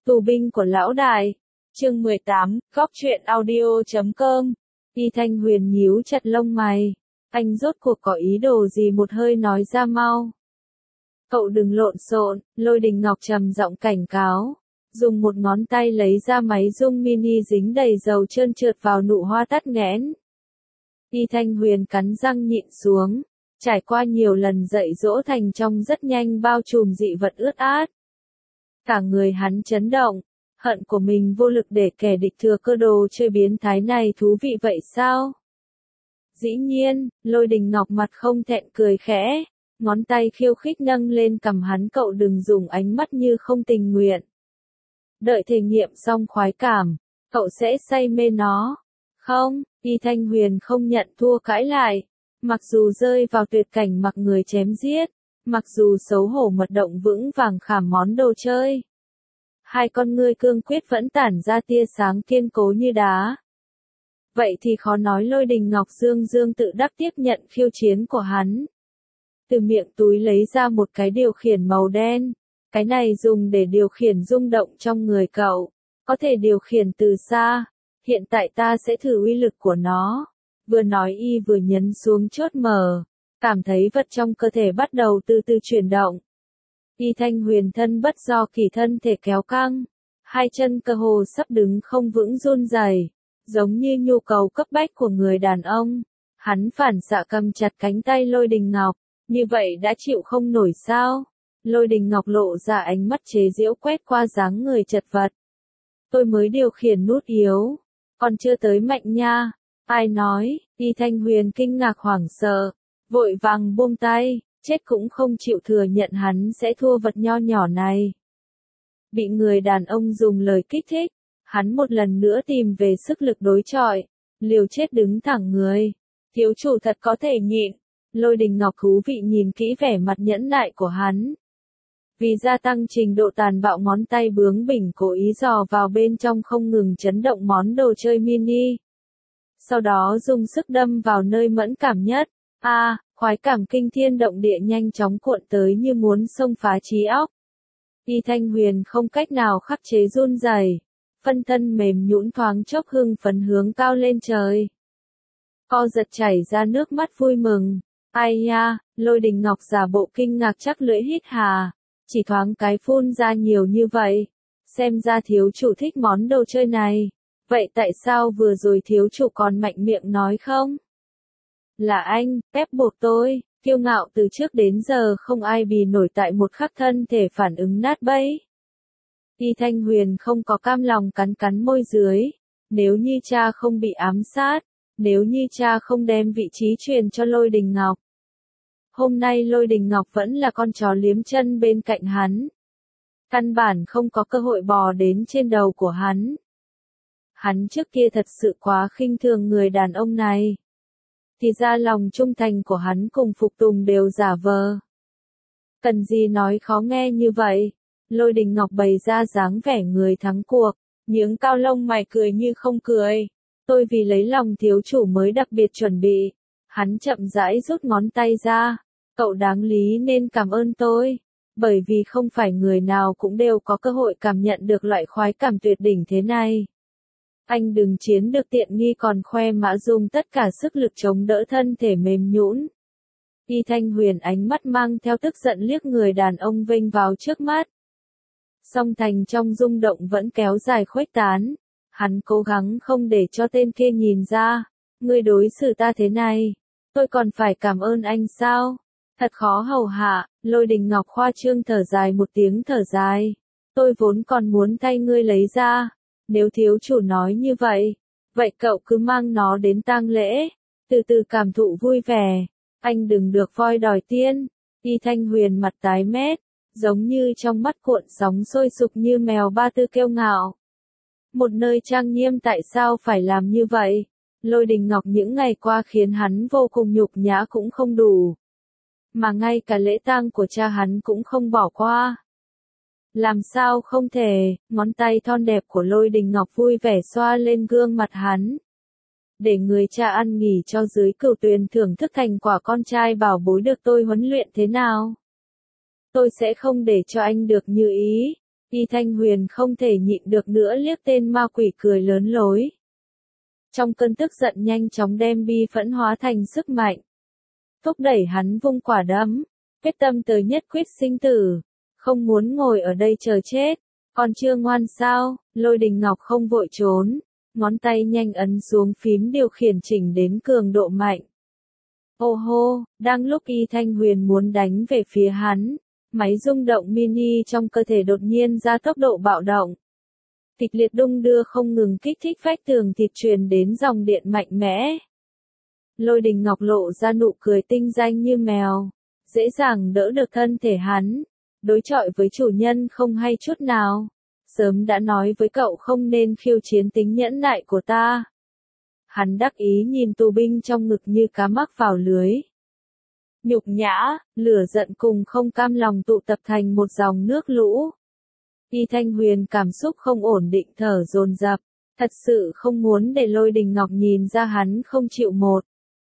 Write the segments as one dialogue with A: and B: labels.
A: Tù binh của lão đại. Chương 18, góc truyện audio.com. Y Thanh Huyền nhíu chặt lông mày. Anh rốt cuộc có ý đồ gì, một hơi nói ra mau. Cậu đừng lộn xộn, Lôi Đình Ngọc trầm giọng cảnh cáo. Dùng một ngón tay lấy ra máy rung mini dính đầy dầu trơn trượt vào nụ hoa tắt nghẽn. Y Thanh Huyền cắn răng nhịn xuống. Trải qua nhiều lần dạy dỗ thành trong rất nhanh bao trùm dị vật ướt át. Cả người hắn chấn động, hận của mình vô lực để kẻ địch thừa cơ đồ chơi biến thái này thú vị vậy sao? Dĩ nhiên, Lôi Đình Ngọc mặt không thẹn cười khẽ, ngón tay khiêu khích nâng lên cằm hắn. Cậu đừng dùng ánh mắt như không tình nguyện. Đợi thể nghiệm xong khoái cảm, cậu sẽ say mê nó. Không, Y Thanh Huyền không nhận thua cãi lại. Mặc dù rơi vào tuyệt cảnh mặc người chém giết, mặc dù xấu hổ mật động vững vàng khảm món đồ chơi, hai con ngươi cương quyết vẫn tản ra tia sáng kiên cố như đá. Vậy thì khó nói. Lôi Đình Ngọc dương tự đắc tiếp nhận khiêu chiến của hắn. Từ miệng túi lấy ra một cái điều khiển màu đen. Cái này dùng để điều khiển rung động trong người cậu, có thể điều khiển từ xa. Hiện tại ta sẽ thử uy lực của nó. Vừa nói y vừa nhấn xuống chốt mở, cảm thấy vật trong cơ thể bắt đầu từ từ chuyển động. Y Thanh Huyền thân bất do kỳ thân thể kéo căng, hai chân cơ hồ sắp đứng không vững run rẩy, giống như nhu cầu cấp bách của người đàn ông. Hắn phản xạ cầm chặt cánh tay Lôi Đình Ngọc, như vậy đã chịu không nổi sao? Lôi Đình Ngọc lộ ra ánh mắt chế giễu quét qua dáng người chật vật. Tôi mới điều khiển nút yếu, còn chưa tới mạnh nha. Ai nói? Y Thanh Huyền kinh ngạc hoảng sợ, vội vàng buông tay, chết cũng không chịu thừa nhận hắn sẽ thua vật nho nhỏ này. Bị người đàn ông dùng lời kích thích, hắn một lần nữa tìm về sức lực đối chọi, liều chết đứng thẳng người. Thiếu chủ thật có thể nhịn. Lôi Đình Ngọc thú vị nhìn kỹ vẻ mặt nhẫn nại của hắn. Vì gia tăng trình độ tàn bạo, ngón tay bướng bỉnh cố ý dò vào bên trong không ngừng chấn động món đồ chơi mini. Sau đó dùng sức đâm vào nơi mẫn cảm nhất. Khoái cảm kinh thiên động địa nhanh chóng cuộn tới như muốn xông phá trí óc. Y Thanh Huyền không cách nào khắc chế run rẩy, phân thân mềm nhũn thoáng chốc hưng phấn hướng cao lên trời. Co giật chảy ra nước mắt vui mừng. Ai nha, Lôi Đình Ngọc giả bộ kinh ngạc chắc lưỡi hít hà, chỉ thoáng cái phun ra nhiều như vậy. Xem ra thiếu chủ thích món đồ chơi này. Vậy tại sao vừa rồi thiếu chủ còn mạnh miệng nói không? Là anh, ép buộc tôi, kiêu ngạo từ trước đến giờ không ai bì nổi tại một khắc thân thể phản ứng nát bấy. Y Thanh Huyền không có cam lòng cắn môi dưới. Nếu như cha không bị ám sát, nếu như cha không đem vị trí truyền cho Lôi Đình Ngọc, hôm nay Lôi Đình Ngọc vẫn là con chó liếm chân bên cạnh hắn. Căn bản không có cơ hội bò đến trên đầu của hắn. Hắn trước kia thật sự quá khinh thường người đàn ông này. Thì ra lòng trung thành của hắn cùng phục tùng đều giả vờ. Cần gì nói khó nghe như vậy? Lôi Đình Ngọc bày ra dáng vẻ người thắng cuộc, những cao lông mày cười như không cười. Tôi vì lấy lòng thiếu chủ mới đặc biệt chuẩn bị. Hắn chậm rãi rút ngón tay ra. Cậu đáng lý nên cảm ơn tôi. Bởi vì không phải người nào cũng đều có cơ hội cảm nhận được loại khoái cảm tuyệt đỉnh thế này. Anh đừng chiếm được tiện nghi còn khoe mã dùng tất cả sức lực chống đỡ thân thể mềm nhũn. Y Thanh Huyền ánh mắt mang theo tức giận liếc người đàn ông vênh vào trước mắt. Song thành trong rung động vẫn kéo dài khuếch tán. Hắn cố gắng không để cho tên kia nhìn ra. Ngươi đối xử ta thế này, tôi còn phải cảm ơn anh sao? Thật khó hầu hạ. Lôi Đình Ngọc khoa trương thở dài một tiếng thở dài. Tôi vốn còn muốn thay ngươi lấy ra. Nếu thiếu chủ nói như vậy, vậy cậu cứ mang nó đến tang lễ, từ từ cảm thụ vui vẻ. Anh đừng được voi đòi tiên. Y Thanh Huyền mặt tái mét, giống như trong mắt cuộn sóng sôi sục như mèo ba tư kiêu ngạo. Một nơi trang nghiêm tại sao phải làm như vậy? Lôi Đình Ngọc những ngày qua khiến hắn vô cùng nhục nhã cũng không đủ. Mà ngay cả lễ tang của cha hắn cũng không bỏ qua. Làm sao không thể? Ngón tay thon đẹp của Lôi Đình Ngọc vui vẻ xoa lên gương mặt hắn. Để người cha ăn nghỉ cho dưới cửu tuyền thưởng thức thành quả con trai bảo bối được tôi huấn luyện thế nào. Tôi sẽ không để cho anh được như ý. Y Thanh Huyền không thể nhịn được nữa liếc tên ma quỷ cười lớn lối. Trong cơn tức giận nhanh chóng đem bi phẫn hóa thành sức mạnh. Thúc đẩy hắn vung quả đấm, quyết tâm tới nhất quyết sinh tử, không muốn ngồi ở đây chờ chết, còn chưa ngoan sao, Lôi Đình Ngọc không vội trốn, ngón tay nhanh ấn xuống phím điều khiển chỉnh đến cường độ mạnh. Ô hô, đang lúc Y Thanh Huyền muốn đánh về phía hắn, máy rung động mini trong cơ thể đột nhiên ra tốc độ bạo động. Kịch liệt đung đưa không ngừng kích thích vách tường thịt truyền đến dòng điện mạnh mẽ. Lôi Đình Ngọc lộ ra nụ cười tinh danh như mèo, dễ dàng đỡ được thân thể hắn, đối chọi với chủ nhân không hay chút nào. Sớm đã nói với cậu không nên khiêu chiến tính nhẫn nại của ta. Hắn đắc ý nhìn tù binh trong ngực như cá mắc vào lưới. Nhục nhã, lửa giận cùng không cam lòng tụ tập thành một dòng nước lũ. Y Thanh Huyền cảm xúc không ổn định thở dồn dập, thật sự không muốn để Lôi Đình Ngọc nhìn ra hắn không chịu một.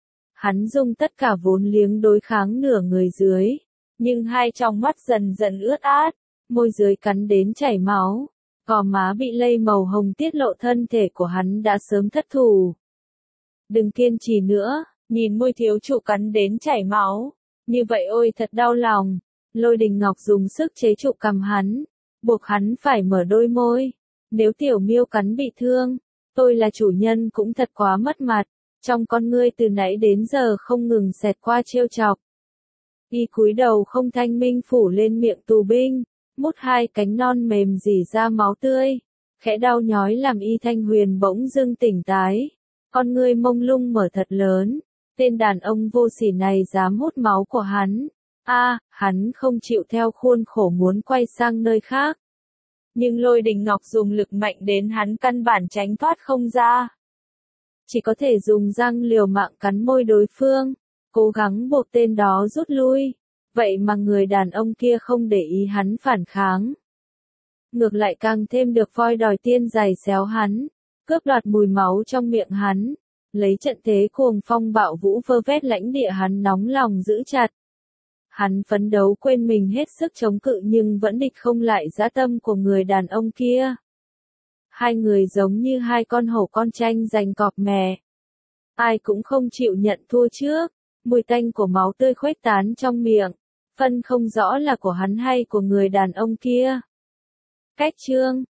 A: Hắn dùng tất cả vốn liếng đối kháng nửa người dưới, nhưng hai tròng mắt dần dần ướt át, môi dưới cắn đến chảy máu, gò má bị lây màu hồng tiết lộ thân thể của hắn đã sớm thất thủ. Đừng kiên trì nữa, nhìn môi thiếu chủ cắn đến chảy máu, như vậy ôi thật đau lòng. Lôi Đình Ngọc dùng sức chế trụ cằm hắn, buộc hắn phải mở đôi môi. Nếu tiểu miêu cắn bị thương, tôi là chủ nhân cũng thật quá mất mặt. Trong con ngươi từ nãy đến giờ không ngừng xẹt qua trêu chọc. Y cúi đầu không thanh minh phủ lên miệng tù binh, mút hai cánh non mềm rỉ ra máu tươi, khẽ đau nhói làm Y Thanh Huyền bỗng dưng tỉnh tái, con ngươi mông lung mở thật lớn, tên đàn ông vô sỉ này dám hút máu của hắn. Hắn không chịu theo khuôn khổ muốn quay sang nơi khác. Nhưng Lôi Đình Ngọc dùng lực mạnh đến hắn căn bản tránh thoát không ra. Chỉ có thể dùng răng liều mạng cắn môi đối phương, cố gắng buộc tên đó rút lui. Vậy mà người đàn ông kia không để ý hắn phản kháng. Ngược lại càng thêm được voi đòi tiên giày xéo hắn, cướp đoạt mùi máu trong miệng hắn, lấy trận thế cuồng phong bạo vũ vơ vét lãnh địa hắn nóng lòng giữ chặt. Hắn phấn đấu quên mình hết sức chống cự nhưng vẫn địch không lại dã tâm của người đàn ông kia. Hai người giống như hai con hổ con tranh giành cọp mè. Ai cũng không chịu nhận thua trước, mùi tanh của máu tươi khuếch tán trong miệng, phân không rõ là của hắn hay của người đàn ông kia. Cách chương